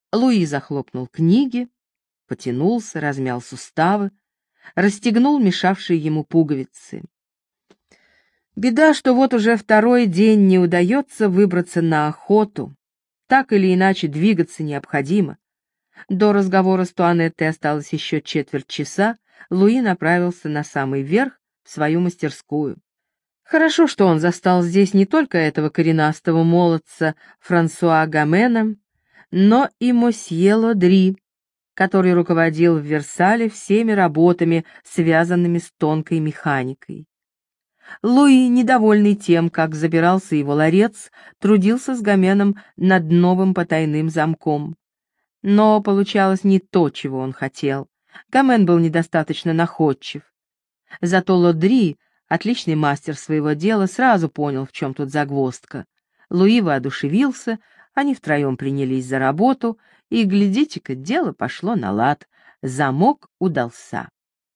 Луи захлопнул книги, потянулся, размял суставы, расстегнул мешавшие ему пуговицы. Беда, что вот уже второй день не удается выбраться на охоту. Так или иначе двигаться необходимо. До разговора с Туанеттой осталось еще четверть часа. Луи направился на самый верх, в свою мастерскую. Хорошо, что он застал здесь не только этого коренастого молодца Франсуа Гамена, но и мосье Лодри, который руководил в Версале всеми работами, связанными с тонкой механикой. Луи, недовольный тем, как забирался его ларец, трудился с Гоменом над новым потайным замком. Но получалось не то, чего он хотел. Гомен был недостаточно находчив. Зато Лодри, отличный мастер своего дела, сразу понял, в чем тут загвоздка. Луи воодушевился, они втроем принялись за работу, и, глядите-ка, дело пошло на лад. Замок удался.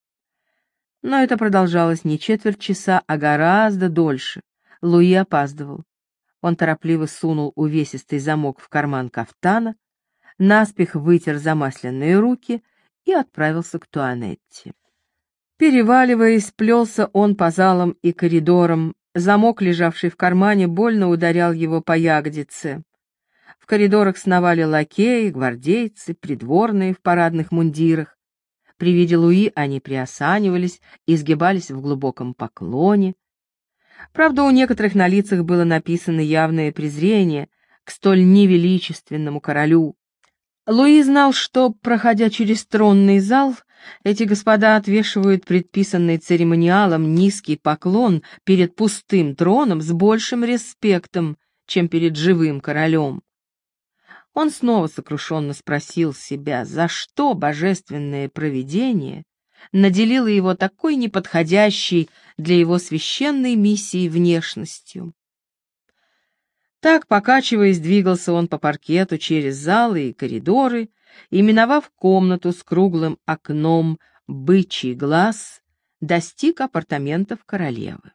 Но это продолжалось не четверть часа, а гораздо дольше. Луи опаздывал. Он торопливо сунул увесистый замок в карман кафтана, наспех вытер замасленные руки и отправился к Туанетте. Переваливаясь, плелся он по залам и коридорам. Замок, лежавший в кармане, больно ударял его по ягодице. В коридорах сновали лакеи, гвардейцы, придворные в парадных мундирах. При виде Луи они приосанивались и сгибались в глубоком поклоне. Правда, у некоторых на лицах было написано явное презрение к столь невеличественному королю. Луи знал, что, проходя через тронный зал, эти господа отвешивают предписанный церемониалом низкий поклон перед пустым троном с большим респектом, чем перед живым королем. Он снова сокрушенно спросил себя, за что божественное провидение наделило его такой неподходящей для его священной миссии внешностью. Так, покачиваясь, двигался он по паркету через залы и коридоры, и, миновав комнату с круглым окном «Бычий глаз», достиг апартаментов королевы.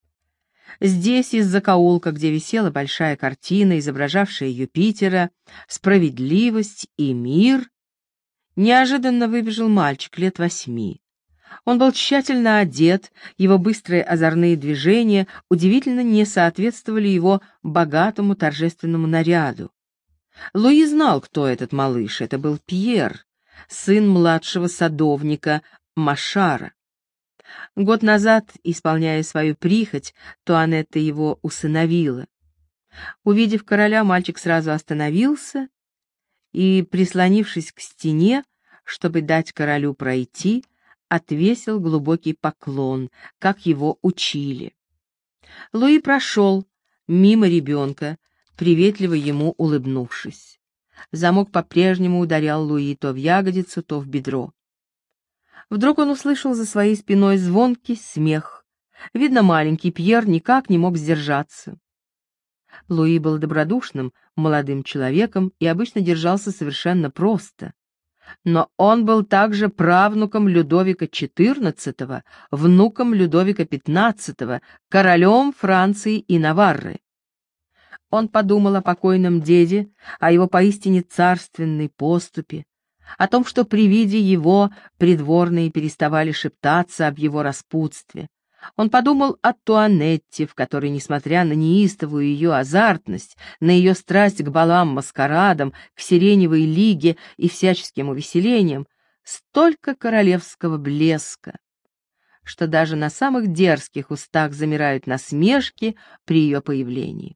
Здесь, из закоулка, где висела большая картина, изображавшая Юпитера, «Справедливость и мир», неожиданно выбежал мальчик лет 8. Он был тщательно одет, его быстрые озорные движения удивительно не соответствовали его богатому торжественному наряду. Луи знал, кто этот малыш. Это был Пьер, сын младшего садовника Машара. Год назад, исполняя свою прихоть, Туанетта его усыновила. Увидев короля, мальчик сразу остановился и, прислонившись к стене, чтобы дать королю пройти, отвесил глубокий поклон, как его учили. Луи прошел мимо ребенка, приветливо ему улыбнувшись. Замок по-прежнему ударял Луи то в ягодицу, то в бедро. Вдруг он услышал за своей спиной звонкий смех. Видно, маленький Пьер никак не мог сдержаться. Луи был добродушным, молодым человеком и обычно держался совершенно просто. Но он был также правнуком Людовика XIV, внуком Людовика XV, королем Франции и Наварры. Он подумал о покойном деде, о его поистине царственной поступе, о том, что при виде его придворные переставали шептаться об его распутстве. Он подумал о Туанетте, в которой, несмотря на неистовую ее азартность, на ее страсть к балам-маскарадам, к сиреневой лиге и всяческим увеселениям, столько королевского блеска, что даже на самых дерзких устах замирают насмешки при ее появлении.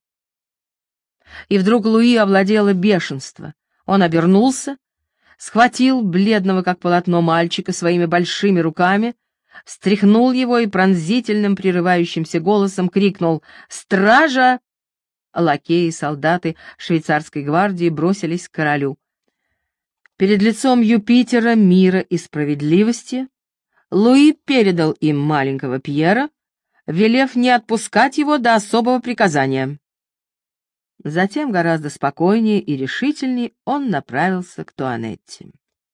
И вдруг Луи овладело бешенство. Он обернулся, схватил бледного как полотно мальчика своими большими руками, встряхнул его и пронзительным прерывающимся голосом крикнул «Стража!». Лакеи и солдаты швейцарской гвардии бросились к королю. Перед лицом Юпитера, мира и справедливости Луи передал им маленького Пьера, велев не отпускать его до особого приказания. Затем, гораздо спокойнее и решительнее, он направился к Туанетте.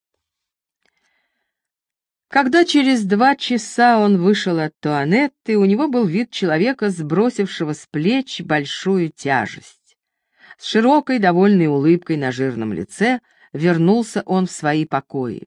Когда через 2 часа он вышел от Туанетты, у него был вид человека, сбросившего с плеч большую тяжесть. С широкой, довольной улыбкой на жирном лице, вернулся он в свои покои.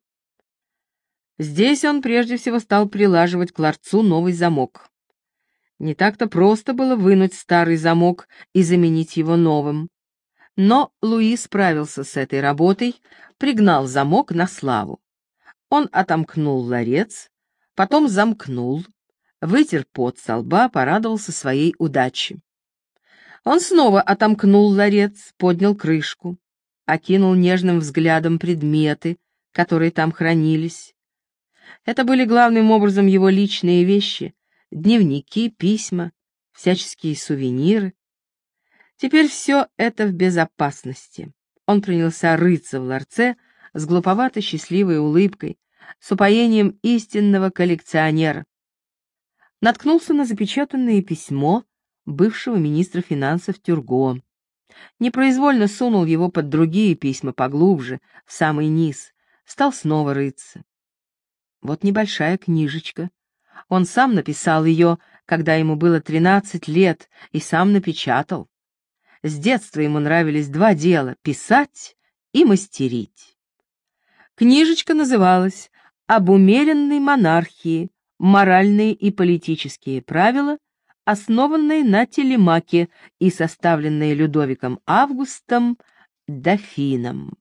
Здесь он прежде всего стал прилаживать к ларцу новый замок. Не так-то просто было вынуть старый замок и заменить его новым. Но Луи справился с этой работой, пригнал замок на славу. Он отомкнул ларец, потом замкнул, вытер пот со лба, порадовался своей удаче. Он снова отомкнул ларец, поднял крышку, окинул нежным взглядом предметы, которые там хранились. Это были главным образом его личные вещи, дневники, письма, всяческие сувениры. Теперь все это в безопасности. Он принялся рыться в ларце с глуповато счастливой улыбкой, с упоением истинного коллекционера. Наткнулся на запечатанное письмо бывшего министра финансов Тюрго. Непроизвольно сунул его под другие письма поглубже, в самый низ, стал снова рыться. Вот небольшая книжечка. Он сам написал ее, когда ему было 13 лет, и сам напечатал. С детства ему нравились два дела — писать и мастерить. Книжечка называлась «Об умеренной монархии. Моральные и политические правила», основанные на Телемаке и составленные Людовиком Августом дофином.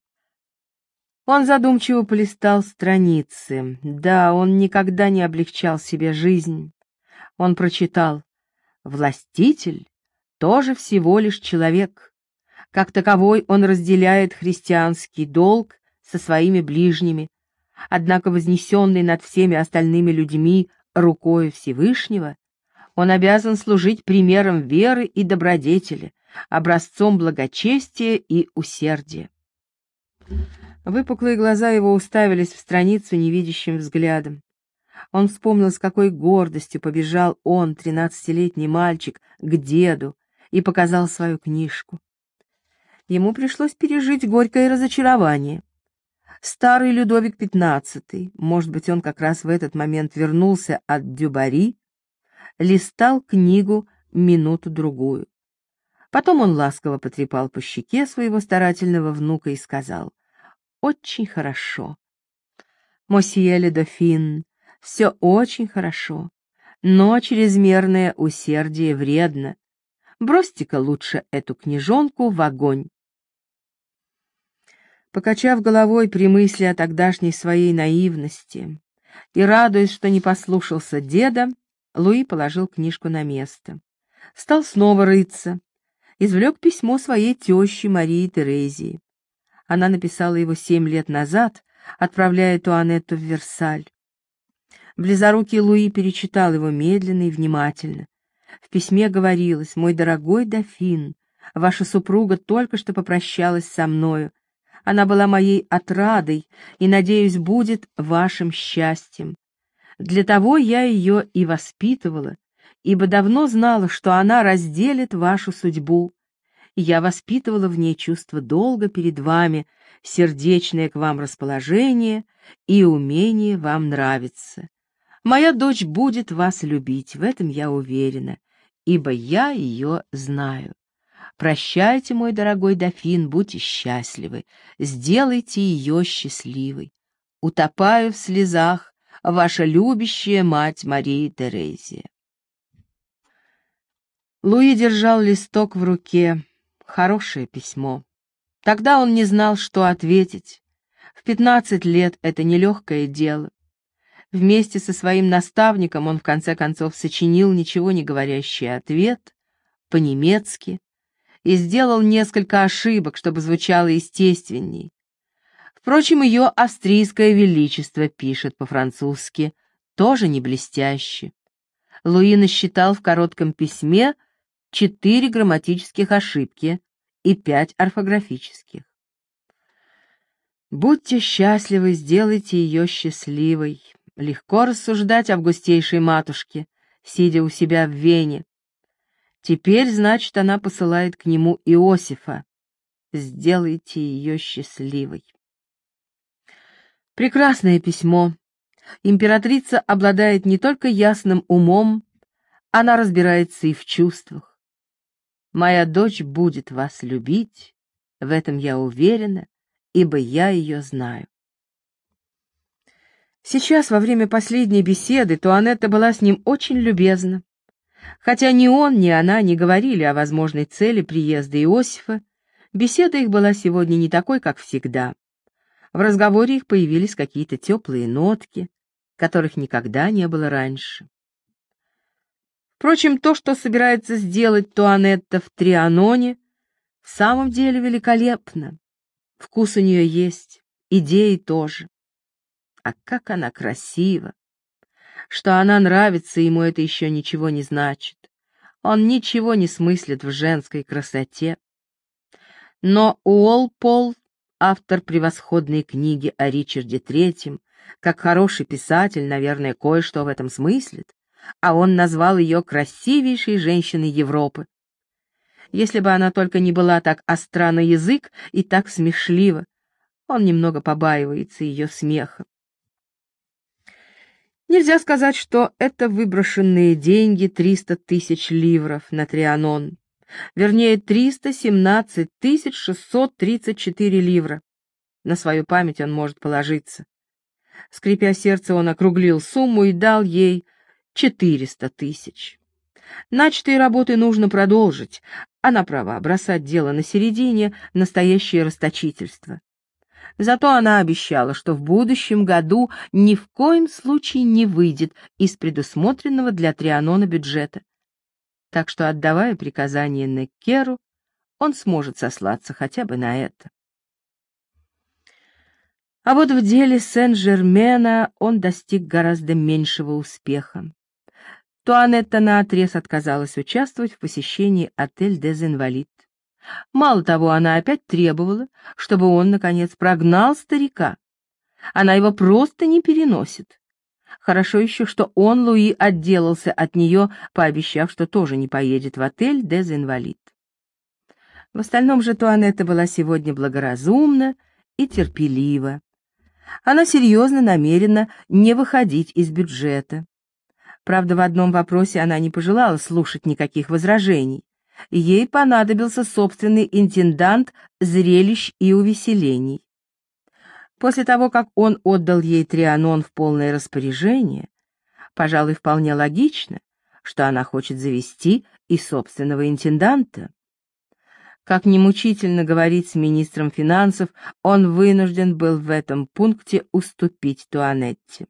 Он задумчиво полистал страницы. Да, он никогда не облегчал себе жизнь. Он прочитал: «Властитель тоже всего лишь человек. Как таковой он разделяет христианский долг со своими ближними, однако вознесенный над всеми остальными людьми рукою Всевышнего, он обязан служить примером веры и добродетели, образцом благочестия и усердия». Выпуклые глаза его уставились в страницу невидящим взглядом. Он вспомнил, с какой гордостью побежал он, 13-летний мальчик, к деду и показал свою книжку. Ему пришлось пережить горькое разочарование. Старый Людовик XV, может быть, он как раз в этот момент вернулся от Дюбари, листал книгу минуту-другую. Потом он ласково потрепал по щеке своего старательного внука и сказал: «Очень хорошо. Мосье ле дофин, все очень хорошо, но чрезмерное усердие вредно. Бросьте-ка лучше эту книжонку в огонь». Покачав головой при мысли о тогдашней своей наивности и радуясь, что не послушался деда, Луи положил книжку на место. Стал снова рыться. Извлек письмо своей тещи Марии Терезии. Она написала его 7 лет назад, отправляя Туанетту в Версаль. Близорукий Луи перечитал его медленно и внимательно. В письме говорилось: «Мой дорогой дофин, ваша супруга только что попрощалась со мною. Она была моей отрадой и, надеюсь, будет вашим счастьем. Для того я ее и воспитывала, ибо давно знала, что она разделит вашу судьбу. Я воспитывала в ней чувство долга перед вами, сердечное к вам расположение и умение вам нравиться. Моя дочь будет вас любить, в этом я уверена, ибо я ее знаю. Прощайте, мой дорогой дофин, будьте счастливы, сделайте ее счастливой. Утопаю в слезах, ваша любящая мать Мария Терезия». Луи держал листок в руке. Хорошее письмо. Тогда он не знал, что ответить. В 15 лет это нелегкое дело. Вместе со своим наставником он в конце концов сочинил ничего не говорящий ответ по-немецки и сделал несколько ошибок, чтобы звучало естественней. Впрочем, ее австрийское величество пишет по-французски, тоже не блестяще. Луи насчитал в коротком письме 4 грамматических ошибки и 5 орфографических. «Будьте счастливы, сделайте ее счастливой». Легко рассуждать августейшей матушке, сидя у себя в Вене. Теперь, значит, она посылает к нему Иосифа. Сделайте ее счастливой. Прекрасное письмо. Императрица обладает не только ясным умом, она разбирается и в чувствах. Моя дочь будет вас любить, в этом я уверена, ибо я ее знаю. Сейчас, во время последней беседы, Туанетта была с ним очень любезна. Хотя ни он, ни она не говорили о возможной цели приезда Иосифа, беседа их была сегодня не такой, как всегда. В разговоре их появились какие-то теплые нотки, которых никогда не было раньше. Впрочем, то, что собирается сделать Туанетта в Трианоне, в самом деле великолепно. Вкус у нее есть, идеи тоже. А как она красива! Что она нравится ему, это еще ничего не значит. Он ничего не смыслит в женской красоте. Но Уолпол, автор превосходной книги о Ричарде III, как хороший писатель, наверное, кое-что в этом смыслит, а он назвал ее красивейшей женщиной Европы. Если бы она только не была так остра на язык и так смешлива, он немного побаивается ее смеха. Нельзя сказать, что это выброшенные деньги 300 тысяч ливров на Трианон. Вернее, 317 634 ливра. На свою память он может положиться. Скрипя сердце, он округлил сумму и дал ей 400 тысяч. Начатые работы нужно продолжить. Она права, бросать дело на середине — настоящее расточительство. Зато она обещала, что в будущем году ни в коем случае не выйдет из предусмотренного для Трианона бюджета. Так что, отдавая приказание Неккеру, он сможет сослаться хотя бы на это. А вот в деле Сен-Жермена он достиг гораздо меньшего успеха. Туанетта наотрез отказалась участвовать в посещении отель des Invalides. Мало того, она опять требовала, чтобы он, наконец, прогнал старика. Она его просто не переносит. Хорошо еще, что он, Луи, отделался от нее, пообещав, что тоже не поедет в отель des Invalides. В остальном же Туанетта была сегодня благоразумна и терпелива. Она серьезно намерена не выходить из бюджета. Правда, в одном вопросе она не пожелала слушать никаких возражений. Ей понадобился собственный интендант зрелищ и увеселений. После того, как он отдал ей Трианон в полное распоряжение, пожалуй, вполне логично, что она хочет завести и собственного интенданта. Как ни мучительно говорить с министром финансов, он вынужден был в этом пункте уступить Туанетте.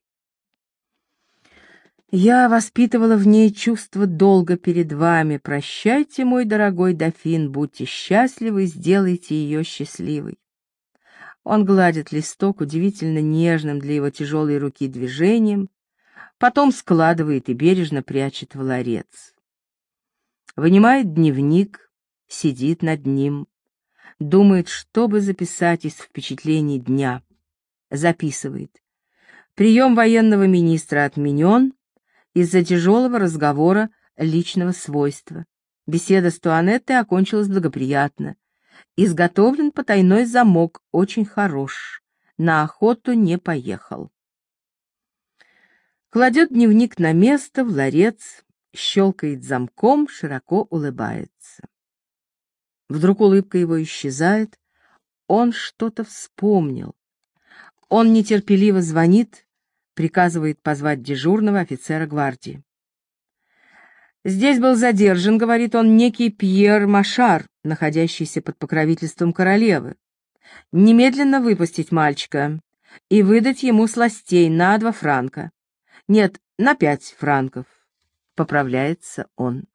Я воспитывала в ней чувство долга перед вами. Прощайте, мой дорогой дофин, будьте счастливы, сделайте ее счастливой. Он гладит листок удивительно нежным для его тяжелой руки движением, потом складывает и бережно прячет в ларец. Вынимает дневник, сидит над ним, думает, что бы записать из впечатлений дня. Записывает. Прием военного министра отменен из-за тяжелого разговора личного свойства. Беседа с Туанеттой окончилась благоприятно. Изготовлен потайной замок, очень хорош. На охоту не поехал. Кладет дневник на место, в ларец, щелкает замком, широко улыбается. Вдруг улыбка его исчезает, он что-то вспомнил. Он нетерпеливо звонит, приказывает позвать дежурного офицера гвардии. «Здесь был задержан, — говорит он, — некий Пьер Машар, находящийся под покровительством королевы. Немедленно выпустить мальчика и выдать ему сластей на 2 франка. Нет, на 5 франков», — поправляется он.